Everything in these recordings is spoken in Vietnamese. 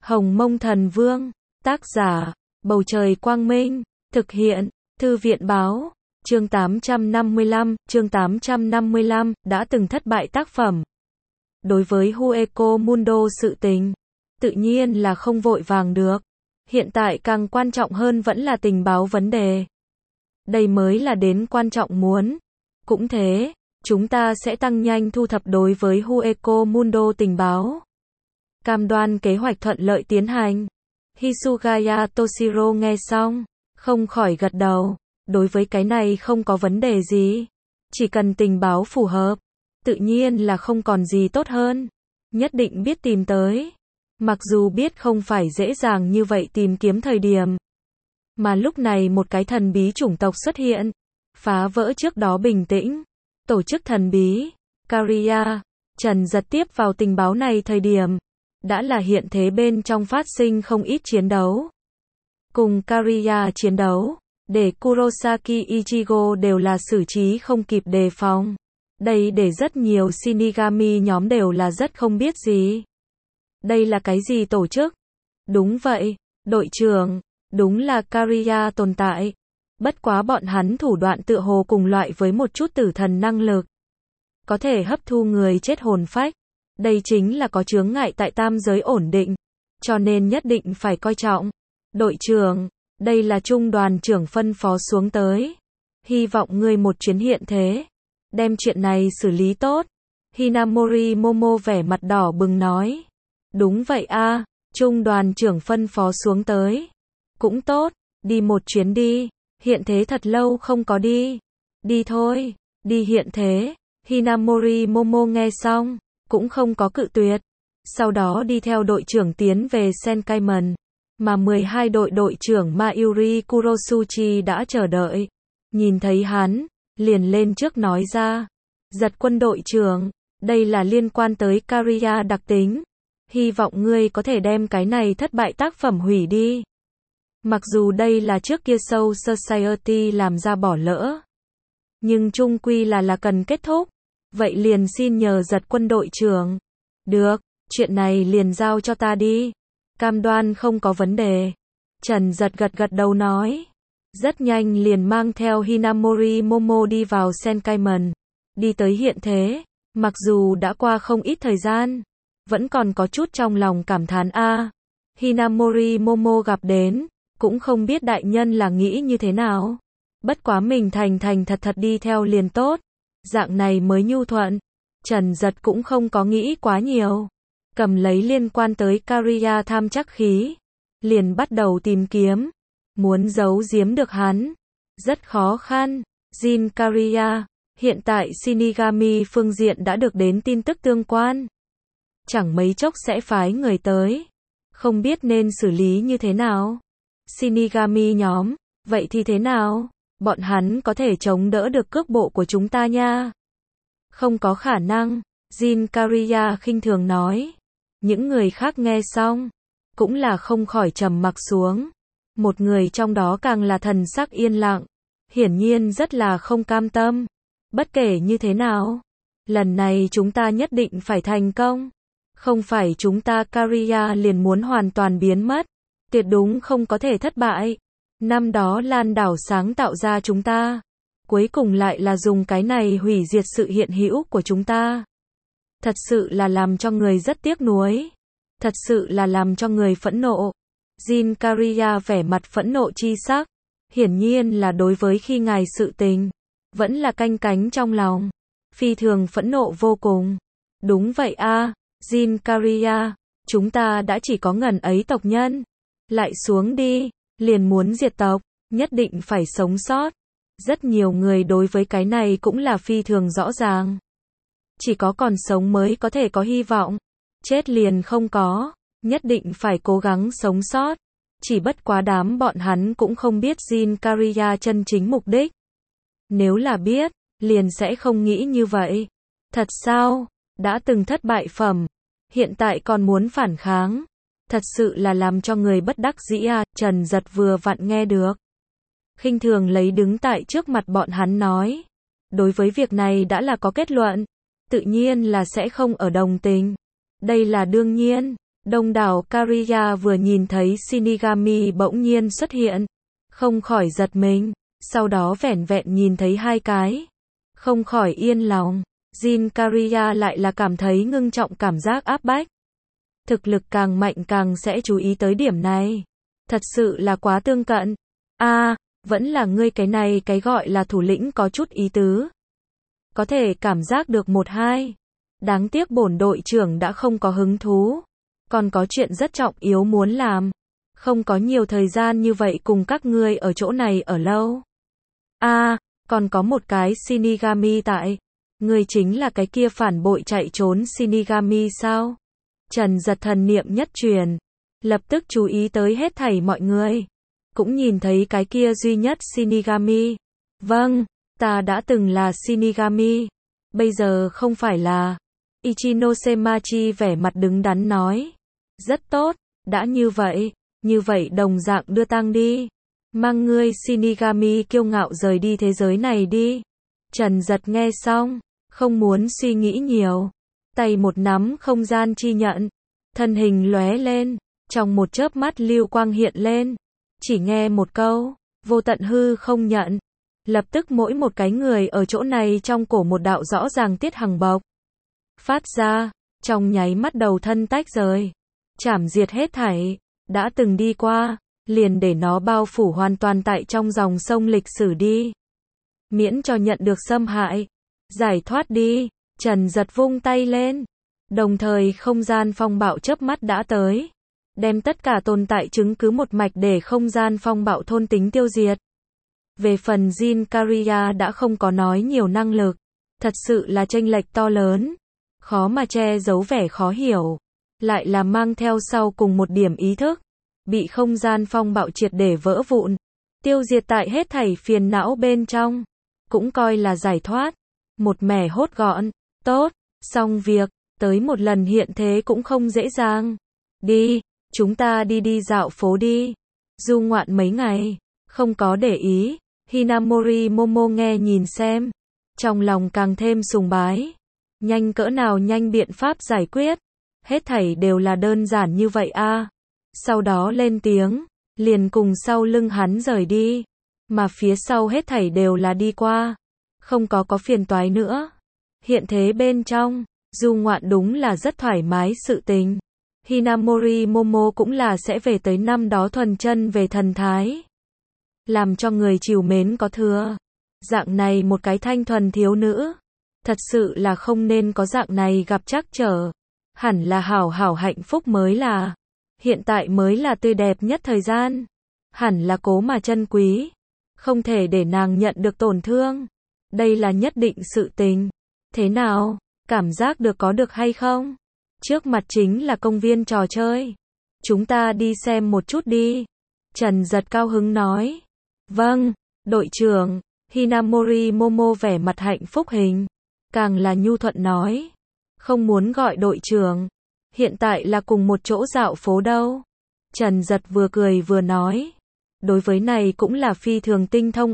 Hồng Mông Thần Vương, tác giả, Bầu Trời Quang Minh, thực hiện, Thư viện Báo, chương 855, đã từng thất bại tác phẩm. Đối với Hueco Mundo sự tình, tự nhiên là không vội vàng được. Hiện tại càng quan trọng hơn vẫn là tình báo vấn đề. Đây mới là đến quan trọng muốn. Cũng thế, chúng ta sẽ tăng nhanh thu thập đối với Hueco Mundo tình báo. Cam đoan kế hoạch thuận lợi tiến hành. Hisugaya Toshiro nghe xong, không khỏi gật đầu. Đối với cái này không có vấn đề gì. Chỉ cần tình báo phù hợp, tự nhiên là không còn gì tốt hơn. Nhất định biết tìm tới. Mặc dù biết không phải dễ dàng như vậy tìm kiếm thời điểm. Mà lúc này một cái thần bí chủng tộc xuất hiện. Phá vỡ trước đó bình tĩnh. Tổ chức thần bí, Caria, Trần Giật tiếp vào tình báo này thời điểm. Đã là hiện thế bên trong phát sinh không ít chiến đấu. Cùng Caria chiến đấu, để Kurosaki Ichigo đều là xử trí không kịp đề phòng. Đây để rất nhiều Shinigami nhóm đều là rất không biết gì. Đây là cái gì tổ chức? Đúng vậy, đội trưởng, đúng là Caria tồn tại. Bất quá bọn hắn thủ đoạn tựa hồ cùng loại với một chút tử thần năng lực. Có thể hấp thu người chết hồn phách. Đây chính là có chướng ngại tại tam giới ổn định. Cho nên nhất định phải coi trọng. Đội trưởng, đây là trung đoàn trưởng phân phó xuống tới. Hy vọng ngươi một chuyến hiện thế. Đem chuyện này xử lý tốt. Hinamori Momo vẻ mặt đỏ bừng nói. Đúng vậy a, trung đoàn trưởng phân phó xuống tới. Cũng tốt, đi một chuyến đi. Hiện thế thật lâu không có đi. Đi thôi, đi hiện thế. Hinamori Momo nghe xong, cũng không có cự tuyệt. Sau đó đi theo đội trưởng tiến về Senkaiman. Mà 12 đội trưởng Mayuri Kurosuchi đã chờ đợi. Nhìn thấy hắn, liền lên trước nói ra. Giật quân đội trưởng, đây là liên quan tới Caria đặc tính. Hy vọng ngươi có thể đem cái này thất bại tác phẩm hủy đi. Mặc dù đây là trước kia Soul Society làm ra bỏ lỡ. Nhưng chung quy là cần kết thúc. Vậy liền xin nhờ Giật quân đội trưởng. Được, chuyện này liền giao cho ta đi. Cam đoan không có vấn đề. Trần Giật gật đầu nói. Rất nhanh liền mang theo Hinamori Momo đi vào Senkaiman. Đi tới hiện thế. Mặc dù đã qua không ít thời gian. Vẫn còn có chút trong lòng cảm thán a. Hinamori Momo gặp đến. Cũng không biết đại nhân là nghĩ như thế nào. Bất quá mình thành thật đi theo liền tốt. Dạng này mới nhu thuận. Trần Giật cũng không có nghĩ quá nhiều. Cầm lấy liên quan tới Caria tham chắc khí. Liền bắt đầu tìm kiếm. Muốn giấu giếm được hắn. Rất khó khăn. Jin Caria. Hiện tại Shinigami phương diện đã được đến tin tức tương quan. Chẳng mấy chốc sẽ phái người tới. Không biết nên xử lý như thế nào. Shinigami nhóm. Vậy thì thế nào? Bọn hắn có thể chống đỡ được cước bộ của chúng ta nha. Không có khả năng. Jin Caria khinh thường nói. Những người khác nghe xong. Cũng là không khỏi trầm mặc xuống. Một người trong đó càng là thần sắc yên lặng. Hiển nhiên rất là không cam tâm. Bất kể như thế nào. Lần này chúng ta nhất định phải thành công. Không phải chúng ta Caria liền muốn hoàn toàn biến mất. Tuyệt đúng không có thể thất bại. Năm đó Lan đảo sáng tạo ra chúng ta. Cuối cùng lại là dùng cái này hủy diệt sự hiện hữu của chúng ta. Thật sự là làm cho người rất tiếc nuối. Thật sự là làm cho người phẫn nộ. Jin Caria vẻ mặt phẫn nộ chi sắc. Hiển nhiên là đối với khi ngài sự tình. Vẫn là canh cánh trong lòng. Phi thường phẫn nộ vô cùng. Đúng vậy a, Jin Caria. Chúng ta đã chỉ có ngần ấy tộc nhân. Lại xuống đi. Liền muốn diệt tộc. Nhất định phải sống sót. Rất nhiều người đối với cái này cũng là phi thường rõ ràng. Chỉ có còn sống mới có thể có hy vọng. Chết liền không có. Nhất định phải cố gắng sống sót. Chỉ bất quá đám bọn hắn cũng không biết Jin Caria chân chính mục đích. Nếu là biết, liền sẽ không nghĩ như vậy. Thật sao? Đã từng thất bại phẩm. Hiện tại còn muốn phản kháng. Thật sự là làm cho người bất đắc dĩ à. Trần Giật vừa vặn nghe được. Khinh thường lấy đứng tại trước mặt bọn hắn nói. Đối với việc này đã là có kết luận. Tự nhiên là sẽ không ở đồng tình. Đây là đương nhiên. Đông đảo Kariya vừa nhìn thấy Shinigami bỗng nhiên xuất hiện, không khỏi giật mình, sau đó vẻn vẹn nhìn thấy hai cái, không khỏi yên lòng. Jin Kariya lại là cảm thấy ngưng trọng cảm giác áp bách. Thực lực càng mạnh càng sẽ chú ý tới điểm này. Thật sự là quá tương cận. Vẫn là ngươi, cái này cái gọi là thủ lĩnh có chút ý tứ. Có thể cảm giác được một hai. Đáng tiếc bổn đội trưởng đã không có hứng thú. Còn có chuyện rất trọng yếu muốn làm. Không có nhiều thời gian như vậy cùng các ngươi ở chỗ này ở lâu. Còn có một cái Shinigami tại. Ngươi chính là cái kia phản bội chạy trốn Shinigami sao? Trần Giật thần niệm nhất truyền. Lập tức chú ý tới hết thảy mọi người. Cũng nhìn thấy cái kia duy nhất Shinigami. Vâng, ta đã từng là Shinigami. Bây giờ không phải là. Ichinosemachi vẻ mặt đứng đắn nói. Rất tốt, đã như vậy đồng dạng đưa tang đi. Mang ngươi Shinigami kiêu ngạo rời đi thế giới này đi. Trần Giật nghe xong, không muốn suy nghĩ nhiều. Tay một nắm không gian chi nhận. Thân hình lóe lên, trong một chớp mắt lưu quang hiện lên. Chỉ nghe một câu, vô tận hư không nhận. Lập tức mỗi một cái người ở chỗ này trong cổ một đạo rõ ràng tiết hằng bộc phát ra, trong nháy mắt đầu thân tách rời. Chảm diệt hết thảy, đã từng đi qua, liền để nó bao phủ hoàn toàn tại trong dòng sông lịch sử đi. Miễn cho nhận được xâm hại, giải thoát đi. Trần Giật vung tay lên, đồng thời không gian phong bạo chớp mắt đã tới, đem tất cả tồn tại chứng cứ một mạch để không gian phong bạo thôn tính tiêu diệt. Về phần Jin Kariya đã không có nói nhiều năng lực, thật sự là chênh lệch to lớn, khó mà che giấu vẻ khó hiểu, lại là mang theo sau cùng một điểm ý thức, bị không gian phong bạo triệt để vỡ vụn, tiêu diệt tại hết thảy phiền não bên trong, cũng coi là giải thoát, một mẻ hốt gọn. Tốt, xong việc, tới một lần hiện thế cũng không dễ dàng. Đi, chúng ta đi dạo phố đi. Du ngoạn mấy ngày, không có để ý. Hinamori Momo nghe nhìn xem, trong lòng càng thêm sùng bái. Nhanh cỡ nào nhanh biện pháp giải quyết. Hết thảy đều là đơn giản như vậy Sau đó lên tiếng, liền cùng sau lưng hắn rời đi. Mà phía sau hết thảy đều là đi qua. Không có phiền toái nữa. Hiện thế bên trong, du ngoạn đúng là rất thoải mái sự tình. Hinamori Momo cũng là sẽ về tới năm đó thuần chân về thần thái. Làm cho người trìu mến có thừa. Dạng này một cái thanh thuần thiếu nữ. Thật sự là không nên có dạng này gặp trắc trở. Hẳn là hảo hạnh phúc mới là. Hiện tại mới là tươi đẹp nhất thời gian. Hẳn là cố mà trân quý. Không thể để nàng nhận được tổn thương. Đây là nhất định sự tình. Thế nào? Cảm giác được có được hay không? Trước mặt chính là công viên trò chơi. Chúng ta đi xem một chút đi. Trần Giật cao hứng nói. Vâng, đội trưởng. Hinamori Momo vẻ mặt hạnh phúc hình. Càng là nhu thuận nói. Không muốn gọi đội trưởng. Hiện tại là cùng một chỗ dạo phố đâu. Trần Giật vừa cười vừa nói. Đối với này cũng là phi thường tinh thông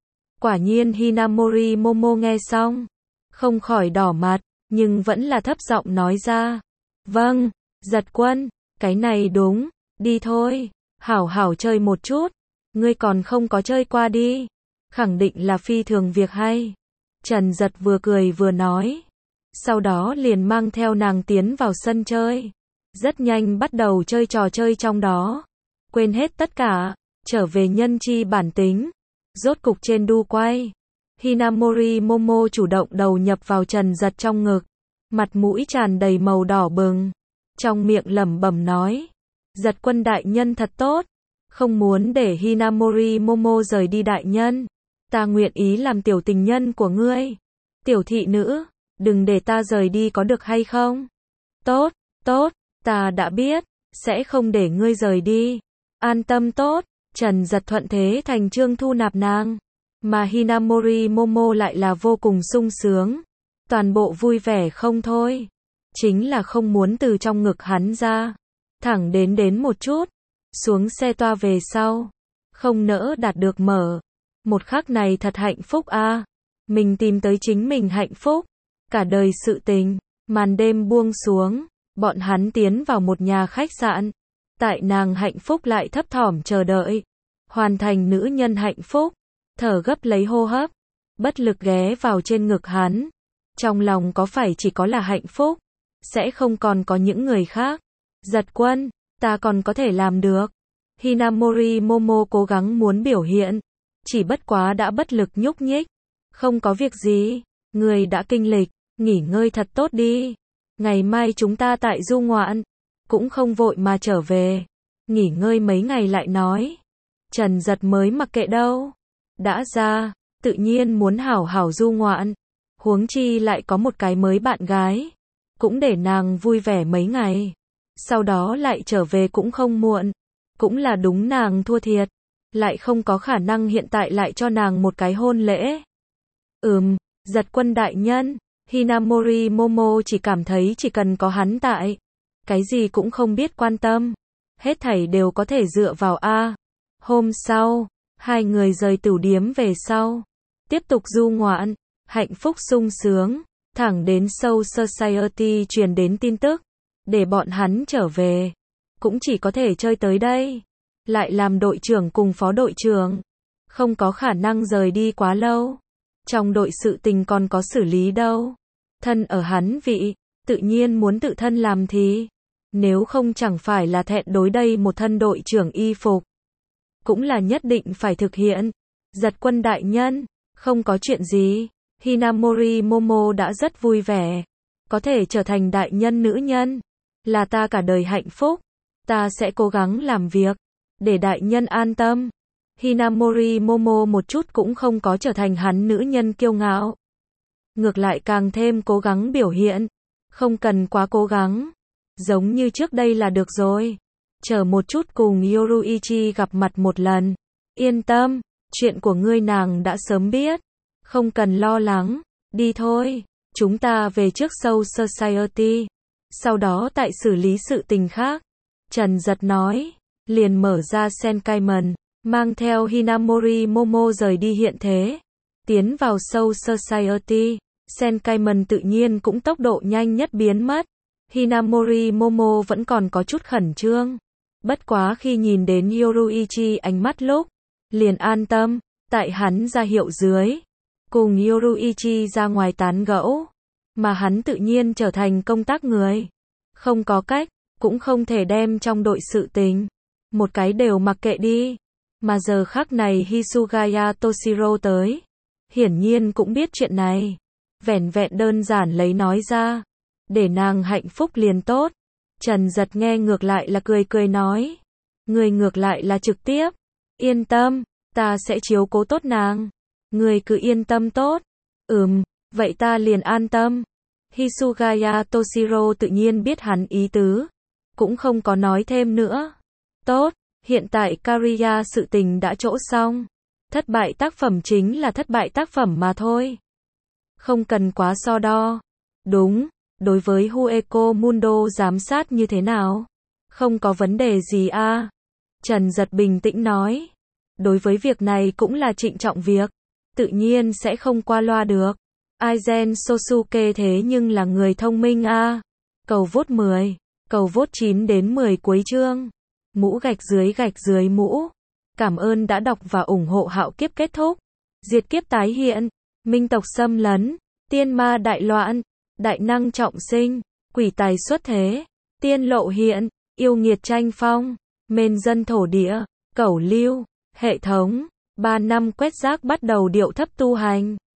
Quả nhiên Hinamori Momo nghe xong. Không khỏi đỏ mặt, nhưng vẫn là thấp giọng nói ra. Vâng, Giật quân, cái này đúng, đi thôi, hảo chơi một chút, ngươi còn không có chơi qua đi, khẳng định là phi thường việc hay. Trần Giật vừa cười vừa nói, sau đó liền mang theo nàng tiến vào sân chơi, rất nhanh bắt đầu chơi trò chơi trong đó, quên hết tất cả, trở về nhân chi bản tính, rốt cục trên đu quay. Hinamori Momo chủ động đầu nhập vào Trần Giật trong ngực, mặt mũi tràn đầy màu đỏ bừng, trong miệng lẩm bẩm nói, Giật quân đại nhân thật tốt, không muốn để Hinamori Momo rời đi đại nhân, ta nguyện ý làm tiểu tình nhân của ngươi, tiểu thị nữ, đừng để ta rời đi có được hay không? Tốt, ta đã biết, sẽ không để ngươi rời đi, an tâm tốt. Trần Giật thuận thế thành chương thu nạp nàng. Mà Hinamori Momo lại là vô cùng sung sướng. Toàn bộ vui vẻ không thôi. Chính là không muốn từ trong ngực hắn ra. Thẳng đến một chút. Xuống xe toa về sau. Không nỡ đạt được mở. Một khắc này thật hạnh phúc Mình tìm tới chính mình hạnh phúc. Cả đời sự tình. Màn đêm buông xuống. Bọn hắn tiến vào một nhà khách sạn. Tại nàng hạnh phúc lại thấp thỏm chờ đợi. Hoàn thành nữ nhân hạnh phúc. Thở gấp lấy hô hấp. Bất lực ghé vào trên ngực hắn. Trong lòng có phải chỉ có là hạnh phúc. Sẽ không còn có những người khác. Giật Quân, ta còn có thể làm được. Hinamori Momo cố gắng muốn biểu hiện. Chỉ bất quá đã bất lực nhúc nhích. Không có việc gì. Người đã kinh lịch. Nghỉ ngơi thật tốt đi. Ngày mai chúng ta tại du ngoạn. Cũng không vội mà trở về. Nghỉ ngơi mấy ngày lại nói. Trần Giật mới mặc kệ đâu. Đã ra, tự nhiên muốn hảo hảo du ngoạn. Huống chi lại có một cái mới bạn gái. Cũng để nàng vui vẻ mấy ngày. Sau đó lại trở về cũng không muộn. Cũng là đúng nàng thua thiệt. Lại không có khả năng hiện tại lại cho nàng một cái hôn lễ. Giật Quân đại nhân. Hinamori Momo chỉ cảm thấy chỉ cần có hắn tại. Cái gì cũng không biết quan tâm. Hết thảy đều có thể dựa vào A. Hôm sau, hai người rời tửu điếm về sau. Tiếp tục du ngoạn. Hạnh phúc sung sướng. Thẳng đến Soul Society truyền đến tin tức. Để bọn hắn trở về. Cũng chỉ có thể chơi tới đây. Lại làm đội trưởng cùng phó đội trưởng. Không có khả năng rời đi quá lâu. Trong đội sự tình còn có xử lý đâu. Thân ở hắn vị. Tự nhiên muốn tự thân làm thì. Nếu không chẳng phải là thẹn đối đây một thân đội trưởng y phục. Cũng là nhất định phải thực hiện. Giật Quân đại nhân. Không có chuyện gì. Hinamori Momo đã rất vui vẻ. Có thể trở thành đại nhân nữ nhân. Là ta cả đời hạnh phúc. Ta sẽ cố gắng làm việc. Để đại nhân an tâm. Hinamori Momo một chút cũng không có trở thành hắn nữ nhân kiêu ngạo. Ngược lại càng thêm cố gắng biểu hiện. Không cần quá cố gắng. Giống như trước đây là được rồi. Chờ một chút cùng Yoruichi gặp mặt một lần. Yên tâm. Chuyện của ngươi nàng đã sớm biết. Không cần lo lắng. Đi thôi. Chúng ta về trước Soul Society. Sau đó tại xử lý sự tình khác. Trần Giật nói. Liền mở ra Senkaiman. Mang theo Hinamori Momo rời đi hiện thế. Tiến vào Soul Society. Senkaiman tự nhiên cũng tốc độ nhanh nhất biến mất. Hinamori Momo vẫn còn có chút khẩn trương. Bất quá khi nhìn đến Yoruichi ánh mắt lúc. Liền an tâm. Tại hắn ra hiệu dưới. Cùng Yoruichi ra ngoài tán gẫu. Mà hắn tự nhiên trở thành công tác người. Không có cách. Cũng không thể đem trong đội sự tình. Một cái đều mặc kệ đi. Mà giờ khắc này Hisugaya Toshiro tới. Hiển nhiên cũng biết chuyện này. Vẻn vẹn đơn giản lấy nói ra. Để nàng hạnh phúc liền tốt. Trần Giật nghe ngược lại là cười cười nói. Người ngược lại là trực tiếp. Yên tâm, ta sẽ chiếu cố tốt nàng. Người cứ yên tâm tốt. Vậy ta liền an tâm. Hisugaya Toshiro tự nhiên biết hắn ý tứ. Cũng không có nói thêm nữa. Tốt, hiện tại Kariya sự tình đã chỗ xong. Thất bại tác phẩm chính là thất bại tác phẩm mà thôi. Không cần quá so đo. Đúng, đối với Hueco Mundo giám sát như thế nào? Không có vấn đề gì a. Trần Giật bình tĩnh nói. Đối với việc này cũng là trịnh trọng việc. Tự nhiên sẽ không qua loa được. Aizen Sosuke thế nhưng là người thông minh a. Cầu vote 10. Cầu vote 9 đến 10 cuối chương. Mũ gạch dưới mũ. Cảm ơn đã đọc và ủng hộ Hạo Kiếp kết thúc. Diệt kiếp tái hiện. Minh tộc xâm lấn. Tiên ma đại loạn. Đại năng trọng sinh. Quỷ tài xuất thế. Tiên lộ hiện. Yêu nghiệt tranh phong. Mên dân thổ địa. Cẩu lưu. Hệ thống. 3 năm quét rác bắt đầu điệu thấp tu hành.